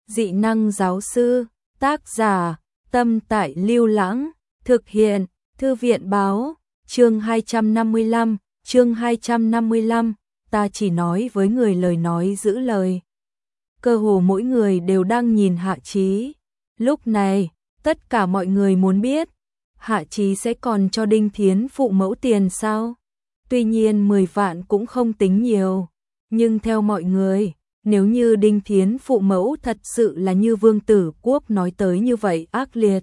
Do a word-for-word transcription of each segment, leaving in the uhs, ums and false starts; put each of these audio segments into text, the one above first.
Dị năng giáo sư, tác giả, Tâm Tại Lưu Lãng, thực hiện, Thư viện báo, chương hai trăm năm mươi lăm, chương hai trăm năm mươi lăm, ta chỉ nói với người lời nói giữ lời. Cơ hồ mỗi người đều đang nhìn Hạ Chí. Lúc này, tất cả mọi người muốn biết, Hạ Chí sẽ còn cho Đinh Thiến phụ mẫu tiền sao? Tuy nhiên mười vạn cũng không tính nhiều, nhưng theo mọi người, nếu như Đinh Thiến phụ mẫu thật sự là như Vương Tử Quốc nói tới như vậy ác liệt,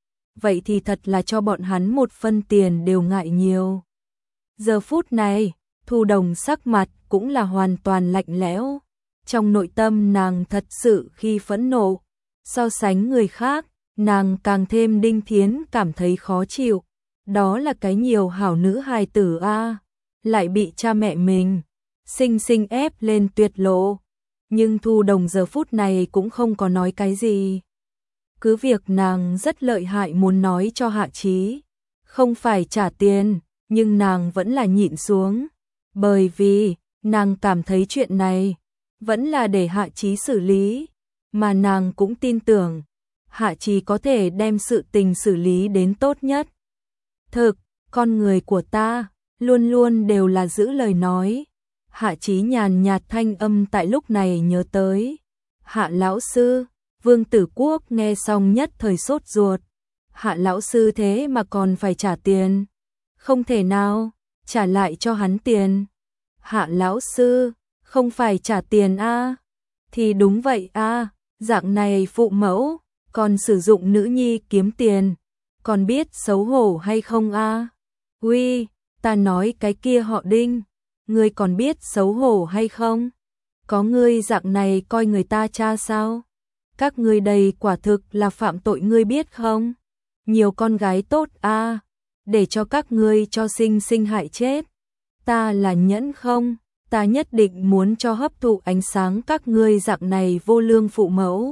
vậy thì thật là cho bọn hắn một phân tiền đều ngại nhiều. Giờ phút này, Thu Đồng sắc mặt cũng là hoàn toàn lạnh lẽo. Trong nội tâm nàng thật sự khi phẫn nộ, so sánh người khác, nàng càng thêm Đinh Thiến cảm thấy khó chịu. Đó là cái nhiều hảo nữ hài tử a, lại bị cha mẹ mình sinh sinh ép lên tuyệt lộ. Nhưng Thu Đồng giờ phút này cũng không có nói cái gì. Cứ việc nàng rất lợi hại muốn nói cho Hạ Chí không phải trả tiền, nhưng nàng vẫn là nhịn xuống, bởi vì nàng cảm thấy chuyện này vẫn là để Hạ Chí xử lý, mà nàng cũng tin tưởng Hạ Chí có thể đem sự tình xử lý đến tốt nhất. Thực, con người của ta luôn luôn đều là giữ lời nói. Hạ Chí nhàn nhạt thanh âm tại lúc này nhớ tới. Hạ lão sư, Vương Tử Quốc nghe xong nhất thời sốt ruột. Hạ lão sư thế mà còn phải trả tiền? Không thể nào, trả lại cho hắn tiền. Hạ lão sư, không phải trả tiền a? À? Thì đúng vậy a, à, dạng này phụ mẫu còn sử dụng nữ nhi kiếm tiền, còn biết xấu hổ hay không a? À? Uy, ta nói cái kia họ Đinh, ngươi còn biết xấu hổ hay không? Có ngươi dạng này coi người ta cha sao? Các ngươi đây quả thực là phạm tội ngươi biết không? Nhiều con gái tốt a, à, để cho các ngươi cho sinh sinh hại chết. Ta là nhẫn không? Ta nhất định muốn cho hấp thụ ánh sáng các ngươi dạng này vô lương phụ mẫu.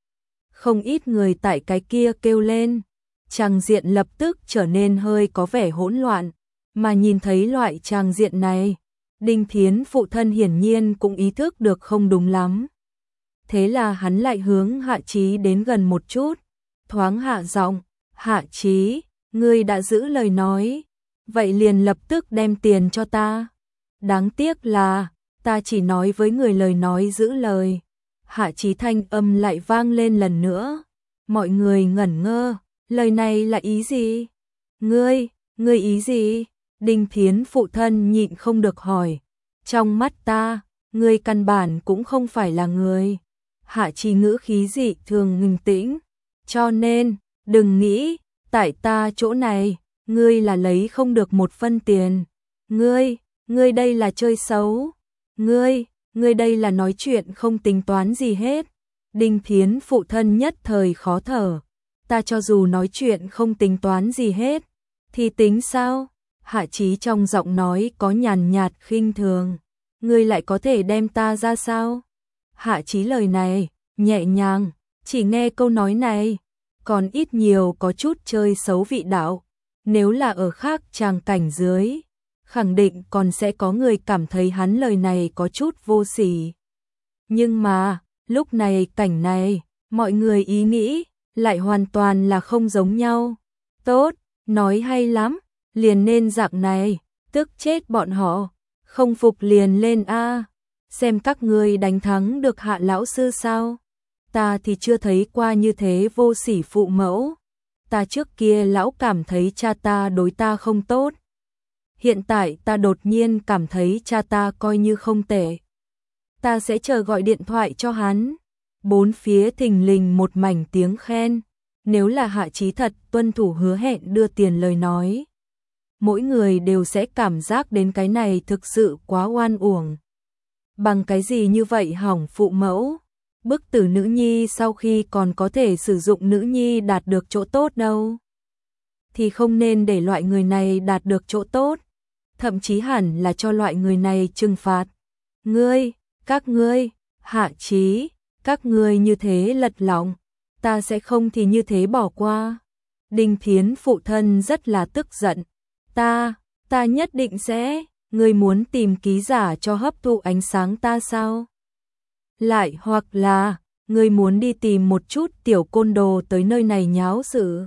Không ít người tại cái kia kêu lên, tràng diện lập tức trở nên hơi có vẻ hỗn loạn, mà nhìn thấy loại tràng diện này, Đinh Thiến phụ thân hiển nhiên cũng ý thức được không đúng lắm. Thế là hắn lại hướng Hạ Chí đến gần một chút, thoáng hạ giọng, Hạ Chí, ngươi đã giữ lời nói, vậy liền lập tức đem tiền cho ta. Đáng tiếc là, ta chỉ nói với người lời nói giữ lời. Hạ Chí thanh âm lại vang lên lần nữa. Mọi người ngẩn ngơ, lời này là ý gì? Ngươi, ngươi ý gì? Đinh Thiến phụ thân nhịn không được hỏi. Trong mắt ta, ngươi căn bản cũng không phải là người. Hạ Chí ngữ khí dị thường ngừng tĩnh. Cho nên, đừng nghĩ, tại ta chỗ này, ngươi là lấy không được một phân tiền. Ngươi, ngươi đây là chơi xấu. Ngươi, ngươi đây là nói chuyện không tính toán gì hết. Đinh Thiến phụ thân nhất thời khó thở. Ta cho dù nói chuyện không tính toán gì hết, thì tính sao? Hạ Chí trong giọng nói có nhàn nhạt khinh thường. Ngươi lại có thể đem ta ra sao? Hạ Chí lời này, nhẹ nhàng, chỉ nghe câu nói này, còn ít nhiều có chút chơi xấu vị đạo. Nếu là ở khác tràng cảnh dưới, khẳng định còn sẽ có người cảm thấy hắn lời này có chút vô sỉ. Nhưng mà, lúc này cảnh này, mọi người ý nghĩ, lại hoàn toàn là không giống nhau. Tốt, nói hay lắm, liền nên dạng này, tức chết bọn họ, không phục liền lên a. Xem các ngươi đánh thắng được Hạ lão sư sao? Ta thì chưa thấy qua như thế vô sỉ phụ mẫu. Ta trước kia lão cảm thấy cha ta đối ta không tốt. Hiện tại ta đột nhiên cảm thấy cha ta coi như không tệ. Ta sẽ chờ gọi điện thoại cho hắn. Bốn phía thình lình một mảnh tiếng khen. Nếu là Hạ Chí thật tuân thủ hứa hẹn đưa tiền lời nói, mỗi người đều sẽ cảm giác đến cái này thực sự quá oan uổng. Bằng cái gì như vậy hỏng phụ mẫu? Bức tử nữ nhi sau khi còn có thể sử dụng nữ nhi đạt được chỗ tốt đâu. Thì không nên để loại người này đạt được chỗ tốt. Thậm chí hẳn là cho loại người này trừng phạt. Ngươi, các ngươi, Hạ Chí, các ngươi như thế lật lọng, ta sẽ không thì như thế bỏ qua. Đinh Thiến phụ thân rất là tức giận. Ta, ta nhất định sẽ, ngươi muốn tìm ký giả cho hấp thụ ánh sáng ta sao? Lại hoặc là, ngươi muốn đi tìm một chút tiểu côn đồ tới nơi này nháo sự.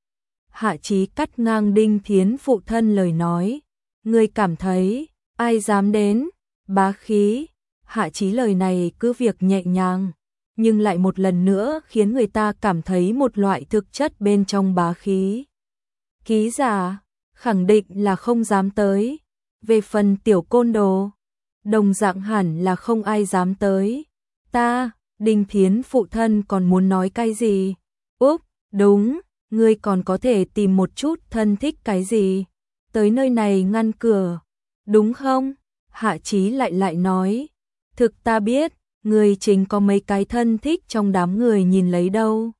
Hạ Chí cắt ngang Đinh Thiến phụ thân lời nói, ngươi cảm thấy, ai dám đến, bá khí. Hạ Chí lời này cứ việc nhẹ nhàng, nhưng lại một lần nữa khiến người ta cảm thấy một loại thực chất bên trong bá khí. Ký giả, khẳng định là không dám tới. Về phần tiểu côn đồ, đồng dạng hẳn là không ai dám tới. Ta, Đinh Thiến phụ thân còn muốn nói cái gì? Úp, đúng, ngươi còn có thể tìm một chút thân thích cái gì? Tới nơi này ngăn cửa, đúng không? Hạ Chí lại lại nói, thực ta biết, ngươi chính có mấy cái thân thích trong đám người nhìn lấy đâu.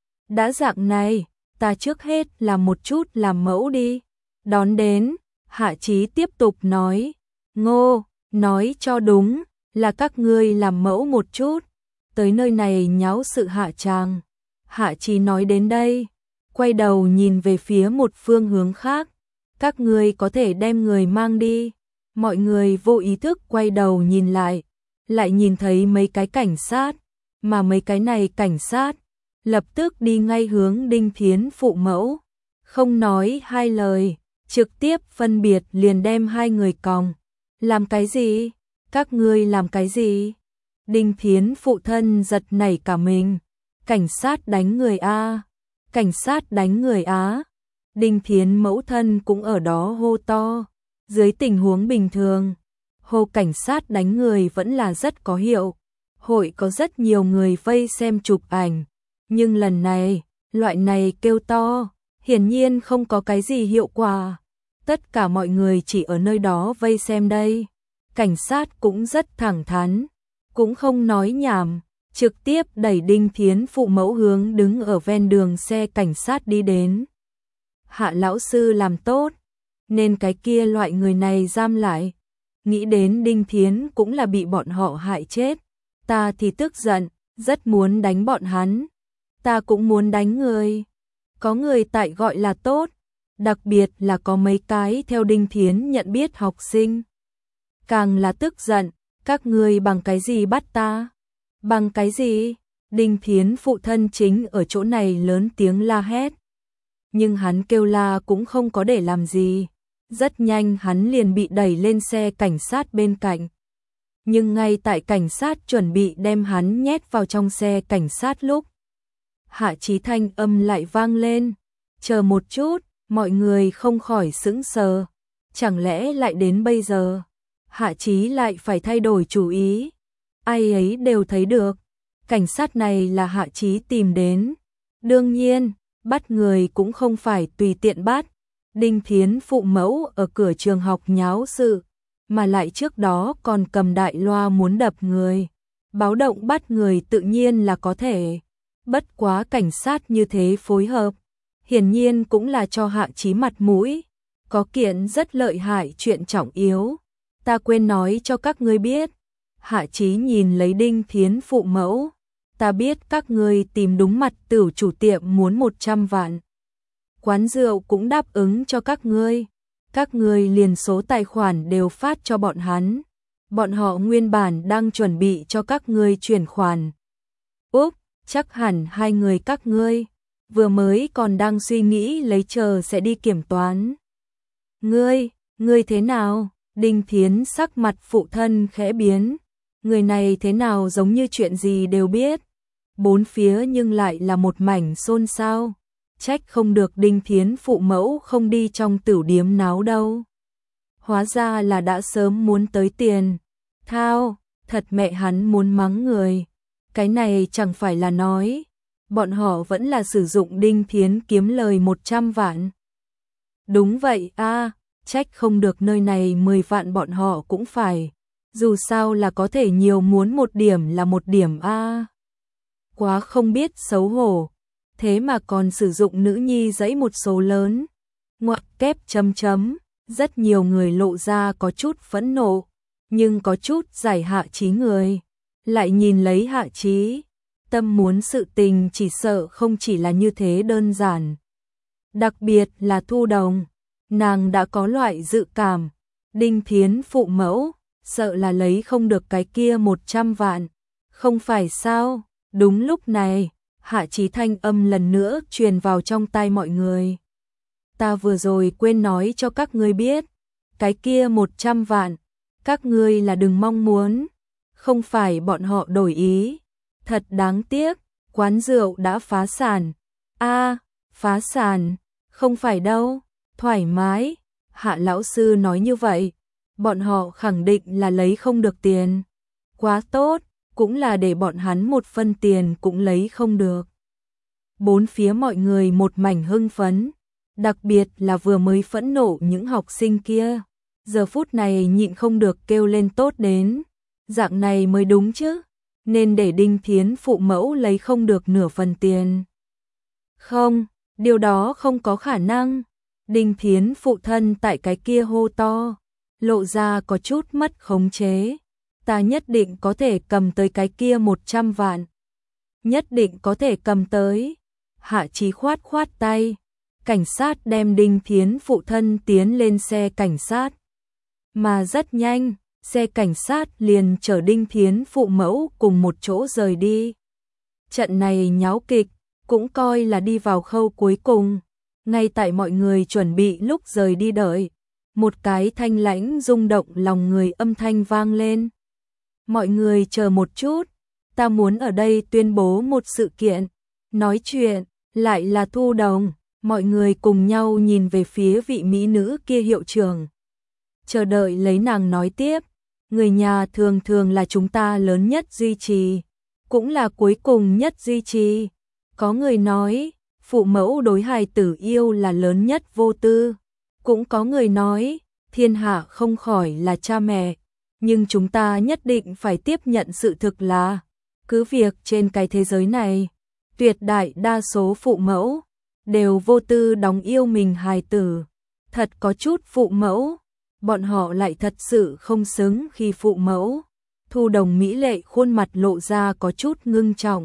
Đã dạng này, ta trước hết làm một chút làm mẫu đi. Đón đến, Hạ Chí tiếp tục nói, Ngô, nói cho đúng, là các ngươi làm mẫu một chút, tới nơi này nháo sự hạ tràng. Hạ Chí nói đến đây, quay đầu nhìn về phía một phương hướng khác, các ngươi có thể đem người mang đi. Mọi người vô ý thức quay đầu nhìn lại, lại nhìn thấy mấy cái cảnh sát, mà mấy cái này cảnh sát lập tức đi ngay hướng Đinh Thiến phụ mẫu, không nói hai lời, trực tiếp phân biệt liền đem hai người còng. Làm cái gì? Các ngươi làm cái gì? Đinh Thiến phụ thân giật nảy cả mình. Cảnh sát đánh người a, cảnh sát đánh người á. Đinh Thiến mẫu thân cũng ở đó hô to. Dưới tình huống bình thường, hô cảnh sát đánh người vẫn là rất có hiệu. Hội có rất nhiều người vây xem chụp ảnh, nhưng lần này, loại này kêu to, hiển nhiên không có cái gì hiệu quả. Tất cả mọi người chỉ ở nơi đó vây xem đây. Cảnh sát cũng rất thẳng thắn, cũng không nói nhảm, trực tiếp đẩy Đinh Thiến phụ mẫu hướng đứng ở ven đường xe cảnh sát đi đến. Hạ lão sư làm tốt, nên cái kia loại người này giam lại. Nghĩ đến Đinh Thiến cũng là bị bọn họ hại chết, ta thì tức giận, rất muốn đánh bọn hắn. Ta cũng muốn đánh người. Có người tại gọi là tốt, đặc biệt là có mấy cái theo Đinh Thiến nhận biết học sinh. Càng là tức giận, các ngươi bằng cái gì bắt ta? Bằng cái gì? Đinh Thiến phụ thân chính ở chỗ này lớn tiếng la hét. Nhưng hắn kêu la cũng không có để làm gì. Rất nhanh hắn liền bị đẩy lên xe cảnh sát bên cạnh. Nhưng ngay tại cảnh sát chuẩn bị đem hắn nhét vào trong xe cảnh sát lúc, Hạ Chí thanh âm lại vang lên. Chờ một chút, mọi người không khỏi sững sờ. Chẳng lẽ lại đến bây giờ, Hạ Chí lại phải thay đổi chủ ý? Ai ấy đều thấy được, cảnh sát này là Hạ Chí tìm đến. Đương nhiên, bắt người cũng không phải tùy tiện bắt. Đinh Thiến phụ mẫu ở cửa trường học nháo sự, mà lại trước đó còn cầm đại loa muốn đập người. Báo động bắt người tự nhiên là có thể. Bất quá cảnh sát như thế phối hợp, hiển nhiên cũng là cho Hạ Chí mặt mũi. Có kiện rất lợi hại chuyện trọng yếu, ta quên nói cho các ngươi biết. Hạ Chí nhìn lấy Đinh Thiến phụ mẫu, ta biết các ngươi tìm đúng mặt tửu chủ tiệm muốn một trăm vạn. Quán rượu cũng đáp ứng cho các ngươi. Các ngươi liền số tài khoản đều phát cho bọn hắn. Bọn họ nguyên bản đang chuẩn bị cho các ngươi chuyển khoản. Úp, chắc hẳn hai người các ngươi vừa mới còn đang suy nghĩ lấy chờ sẽ đi kiểm toán. Ngươi, ngươi thế nào? Đinh Thiến sắc mặt phụ thân khẽ biến. Người này thế nào giống như chuyện gì đều biết. Bốn phía nhưng lại là một mảnh xôn xao. Trách không được Đinh Thiến phụ mẫu không đi trong tửu điếm náo đâu. Hóa ra là đã sớm muốn tới tiền. Thao, thật mẹ hắn muốn mắng người. Cái này chẳng phải là nói, bọn họ vẫn là sử dụng Đinh Thiến kiếm lời một trăm vạn. Đúng vậy a, trách không được nơi này mười vạn bọn họ cũng phải. Dù sao là có thể nhiều muốn một điểm là một điểm a. Quá không biết xấu hổ. Thế mà còn sử dụng nữ nhi dãy một số lớn. Ngoặc kép chấm chấm, rất nhiều người lộ ra có chút phẫn nộ, nhưng có chút giải Hạ Chí người. Lại nhìn lấy Hạ Chí, tâm muốn sự tình chỉ sợ không chỉ là như thế đơn giản. Đặc biệt là Thu Đồng, nàng đã có loại dự cảm, Đinh Thiến phụ mẫu, sợ là lấy không được cái kia một trăm vạn. Không phải sao, Đúng lúc này, Hạ Chí thanh âm lần nữa truyền vào trong tai mọi người. Ta vừa rồi quên nói cho các ngươi biết, cái kia một trăm vạn, các ngươi là đừng mong muốn, không phải bọn họ đổi ý. Thật đáng tiếc, quán rượu đã phá sản. A, phá sản, không phải đâu, thoải mái. Hạ lão sư nói như vậy, bọn họ khẳng định là lấy không được tiền. Quá tốt, cũng là để bọn hắn một phân tiền cũng lấy không được. Bốn phía mọi người một mảnh hưng phấn, đặc biệt là vừa mới phẫn nộ những học sinh kia. Giờ phút này nhịn không được kêu lên tốt đến, dạng này mới đúng chứ, nên để Đinh Thiến phụ mẫu lấy không được nửa phần tiền. Không, điều đó không có khả năng. Đinh Thiến phụ thân tại cái kia hô to, lộ ra có chút mất khống chế. Ta nhất định có thể cầm tới cái kia một trăm vạn. Nhất định có thể cầm tới. Hạ Chí khoát khoát tay. Cảnh sát đem Đinh Thiến phụ thân tiến lên xe cảnh sát. Mà rất nhanh, xe cảnh sát liền chở Đinh Thiến phụ mẫu cùng một chỗ rời đi. Trận này nháo kịch, cũng coi là đi vào khâu cuối cùng. Ngay tại mọi người chuẩn bị lúc rời đi đợi, một cái thanh lãnh rung động lòng người âm thanh vang lên. Mọi người chờ một chút, ta muốn ở đây tuyên bố một sự kiện. Nói chuyện, lại là Thu Đồng, mọi người cùng nhau nhìn về phía vị mỹ nữ kia hiệu trưởng. Chờ đợi lấy nàng nói tiếp, người nhà thường thường là chúng ta lớn nhất duy trì, cũng là cuối cùng nhất duy trì. Có người nói, phụ mẫu đối hài tử yêu là lớn nhất vô tư. Cũng có người nói, thiên hạ không khỏi là cha mẹ. Nhưng chúng ta nhất định phải tiếp nhận sự thực là, cứ việc trên cái thế giới này, tuyệt đại đa số phụ mẫu đều vô tư đóng yêu mình hài tử. Thật có chút phụ mẫu, bọn họ lại thật sự không xứng khi phụ mẫu. Thu Đồng mỹ lệ khuôn mặt lộ ra có chút ngưng trọng.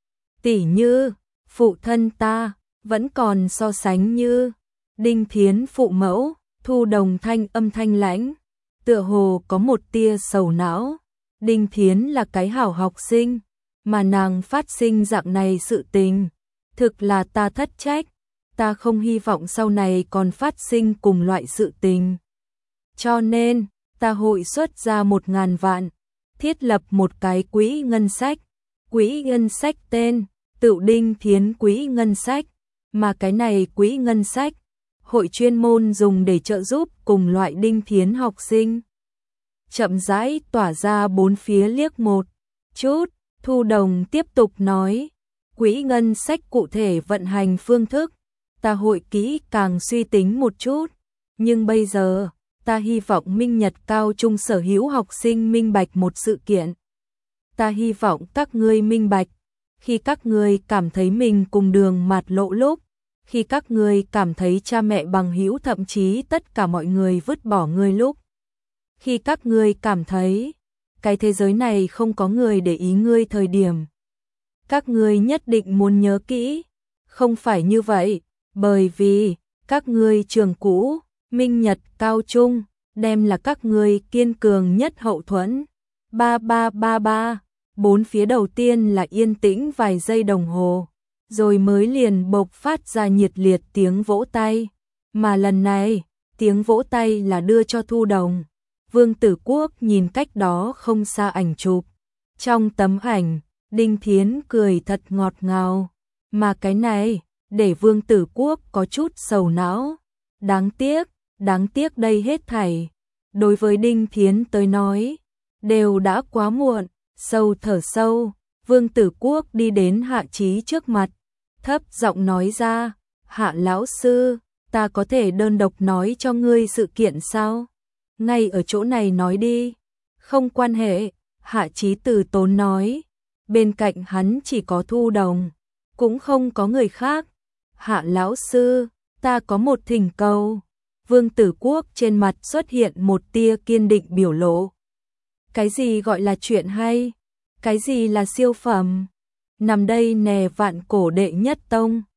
Tỉ như, phụ thân ta, vẫn còn so sánh như Đinh Thiến phụ mẫu. Thu Đồng thanh âm thanh lãnh, tựa hồ có một tia sầu não. Đinh Thiến là cái hảo học sinh, mà nàng phát sinh dạng này sự tình, thực là ta thất trách. Ta không hy vọng sau này còn phát sinh cùng loại sự tình. Cho nên, ta hội xuất ra một ngàn vạn, thiết lập một cái quỹ ngân sách. Quỹ ngân sách tên, tự Đinh Thiến quỹ ngân sách, mà cái này quỹ ngân sách, hội chuyên môn dùng để trợ giúp cùng loại Đinh Thiến học sinh. Chậm rãi tỏa ra bốn phía liếc một chút, Thu Đồng tiếp tục nói, quỹ ngân sách cụ thể vận hành phương thức, ta hội kỹ càng suy tính một chút, nhưng bây giờ, ta hy vọng Minh Nhật cao trung sở hữu học sinh minh bạch một sự kiện. Ta hy vọng các ngươi minh bạch, khi các ngươi cảm thấy mình cùng đường mạt lộ lúc, khi các ngươi cảm thấy cha mẹ bằng hữu thậm chí tất cả mọi người vứt bỏ ngươi lúc, khi các ngươi cảm thấy cái thế giới này không có người để ý ngươi thời điểm, các ngươi nhất định muốn nhớ kỹ, không phải như vậy, bởi vì các ngươi trường cũ, Minh Nhật cao trung, đem là các ngươi kiên cường nhất hậu thuẫn. Ba ba ba ba, bốn phía đầu tiên là yên tĩnh vài giây đồng hồ, rồi mới liền bộc phát ra nhiệt liệt tiếng vỗ tay, mà lần này, tiếng vỗ tay là đưa cho Thu Đồng. Vương Tử Quốc nhìn cách đó không xa ảnh chụp. Trong tấm ảnh, Đinh Thiến cười thật ngọt ngào, mà cái này, để Vương Tử Quốc có chút sầu não. Đáng tiếc, đáng tiếc đây hết thảy. Đối với Đinh Thiến tới nói, đều đã quá muộn. Sâu thở sâu, Vương Tử Quốc đi đến Hạ Chí trước mặt, thấp giọng nói ra, Hạ lão sư, ta có thể đơn độc nói cho ngươi sự kiện sao? Ngay ở chỗ này nói đi. Không quan hệ, Hạ Chí từ tốn nói, bên cạnh hắn chỉ có Thu Đồng, cũng không có người khác. Hạ lão sư, ta có một thỉnh cầu. Vương Tử Quốc trên mặt xuất hiện một tia kiên định biểu lộ. Cái gì gọi là chuyện hay? Cái gì là siêu phẩm? Nằm đây nè vạn cổ đệ nhất tông,